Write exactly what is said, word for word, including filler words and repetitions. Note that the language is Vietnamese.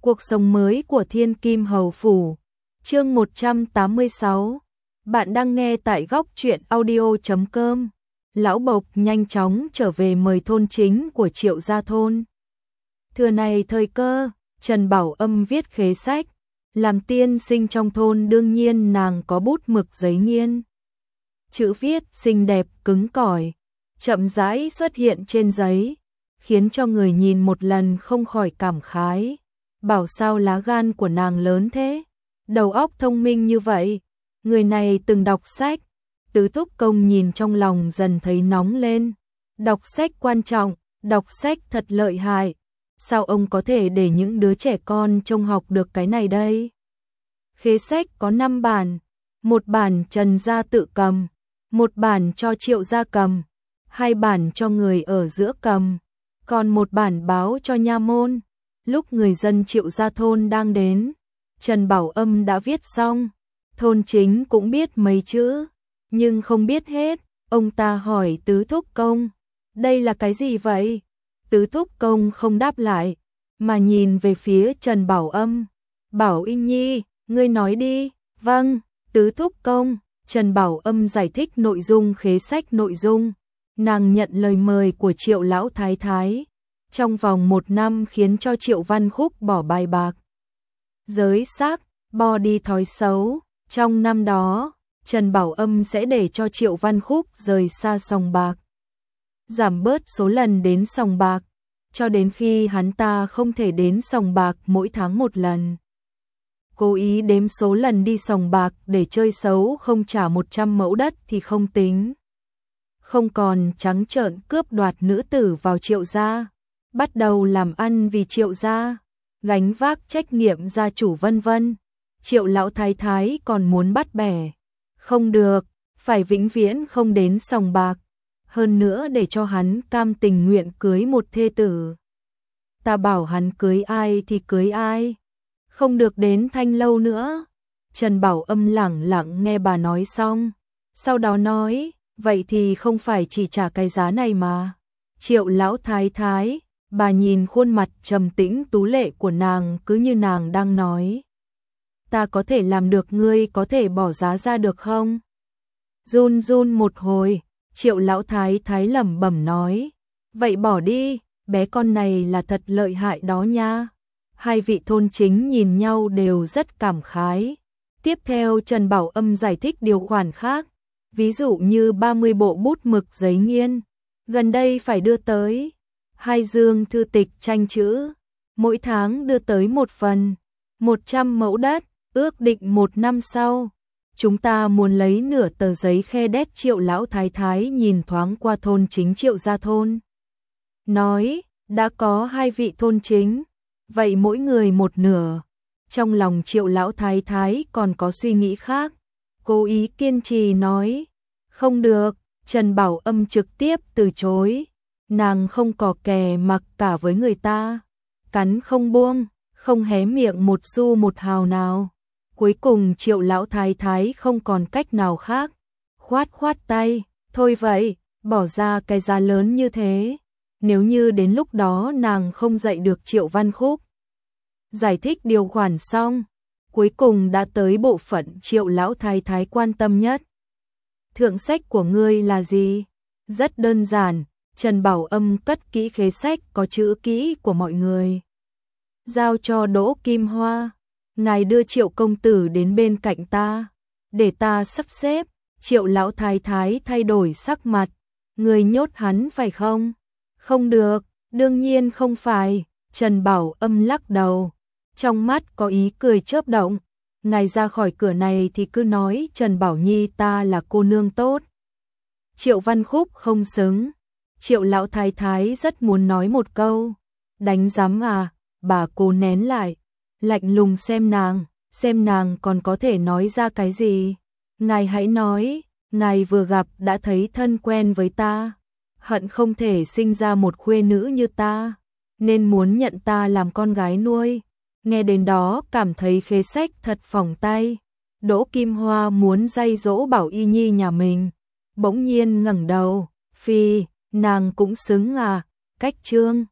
Cuộc sống mới của Thiên Kim Hầu Phủ. Chương một trăm tám mươi sáu. Bạn đang nghe tại góc truyện audio chấm com. Lão Bộc nhanh chóng trở về mời thôn chính của Triệu gia thôn. Thừa này thời cơ, Trần Bảo Âm viết khế sách, làm tiên sinh trong thôn đương nhiên nàng có bút mực giấy nghiên. Chữ viết xinh đẹp cứng cỏi, chậm rãi xuất hiện trên giấy, khiến cho người nhìn một lần không khỏi cảm khái. Bảo sao lá gan của nàng lớn thế, đầu óc thông minh như vậy, người này từng đọc sách. Tứ Thúc Công nhìn trong lòng dần thấy nóng lên, đọc sách quan trọng, đọc sách thật lợi hại, sao ông có thể để những đứa trẻ con trông học được cái này đây? Khế sách có năm bản, một bản Trần gia tự cầm, một bản cho Triệu gia cầm, hai bản cho người ở giữa cầm, còn một bản báo cho nha môn. Lúc người dân Triệu gia thôn đang đến, Trần Bảo Âm đã viết xong, thôn chính cũng biết mấy chữ, nhưng không biết hết. Ông ta hỏi Tứ Thúc Công, đây là cái gì vậy? Tứ Thúc Công không đáp lại, mà nhìn về phía Trần Bảo Âm. Bảo Y Nhi, ngươi nói đi. Vâng, Tứ Thúc Công. Trần Bảo Âm giải thích nội dung khế sách nội dung. Nàng nhận lời mời của Triệu Lão Thái Thái, trong vòng một năm khiến cho Triệu Văn Khúc bỏ bài bạc, giới xác, bỏ đi thói xấu. Trong năm đó, Trần Bảo Âm sẽ để cho Triệu Văn Khúc rời xa sòng bạc, giảm bớt số lần đến sòng bạc, cho đến khi hắn ta không thể đến sòng bạc mỗi tháng một lần. Cố ý đếm số lần đi sòng bạc để chơi xấu không trả một trăm mẫu đất thì không tính. Không còn trắng trợn cướp đoạt nữ tử vào Triệu gia, bắt đầu làm ăn vì Triệu gia, gánh vác trách nhiệm gia chủ vân vân. Triệu Lão Thái Thái còn muốn bắt bẻ, không được, phải vĩnh viễn không đến sòng bạc, hơn nữa để cho hắn cam tình nguyện cưới một thê tử. Ta bảo hắn cưới ai thì cưới ai, không được đến Thanh Lâu nữa. Trần Bảo Âm lẳng lặng nghe bà nói xong, sau đó nói, vậy thì không phải chỉ trả cái giá này mà. Triệu Lão Thái Thái, bà nhìn khuôn mặt trầm tĩnh tú lệ của nàng cứ như nàng đang nói, ta có thể làm được, ngươi có thể bỏ giá ra được không? Run run một hồi, Triệu Lão Thái Thái lẩm bẩm nói, vậy bỏ đi, bé con này là thật lợi hại đó nha. Hai vị thôn chính nhìn nhau đều rất cảm khái. Tiếp theo Trần Bảo Âm giải thích điều khoản khác, ví dụ như ba mươi bộ bút mực giấy nghiên, gần đây phải đưa tới hai dương thư tịch tranh chữ, mỗi tháng đưa tới một phần, một trăm mẫu đất, ước định một năm sau. Chúng ta muốn lấy nửa tờ giấy khe đét. Triệu Lão Thái Thái nhìn thoáng qua thôn chính Triệu gia thôn, nói, đã có hai vị thôn chính, vậy mỗi người một nửa. Trong lòng Triệu Lão Thái Thái còn có suy nghĩ khác, cố ý kiên trì nói, không được. Trần Bảo Âm trực tiếp từ chối, nàng không cò kè mặc cả với người ta, cắn không buông, không hé miệng một xu một hào nào. Cuối cùng Triệu Lão Thái Thái không còn cách nào khác, khoát khoát tay, thôi vậy, bỏ ra cái giá lớn như thế, nếu như đến lúc đó nàng không dạy được Triệu Văn Khúc. Giải thích điều khoản xong, cuối cùng đã tới bộ phận Triệu Lão Thái Thái quan tâm nhất. Thượng sách của ngươi là gì? Rất đơn giản, Trần Bảo Âm cất kỹ khế sách có chữ kỹ của mọi người, giao cho Đỗ Kim Hoa. Ngài đưa Triệu công tử đến bên cạnh ta, để ta sắp xếp. Triệu Lão Thái Thái thay đổi sắc mặt, người nhốt hắn phải không? Không được, đương nhiên không phải. Trần Bảo Âm lắc đầu, trong mắt có ý cười chớp động. Ngài ra khỏi cửa này thì cứ nói Trần Bảo Nhi ta là cô nương tốt. Triệu Văn Khúc không xứng. Triệu Lão Thái Thái rất muốn nói một câu, đánh giám à, bà cố nén lại, lạnh lùng xem nàng, xem nàng còn có thể nói ra cái gì. Ngài hãy nói, ngài vừa gặp đã thấy thân quen với ta, hận không thể sinh ra một khuê nữ như ta, nên muốn nhận ta làm con gái nuôi. Nghe đến đó cảm thấy khế sách thật phỏng tay. Đỗ Kim Hoa muốn dạy dỗ Bảo Y Nhi nhà mình, bỗng nhiên ngẩng đầu, phi, nàng cũng xứng à, cách trương.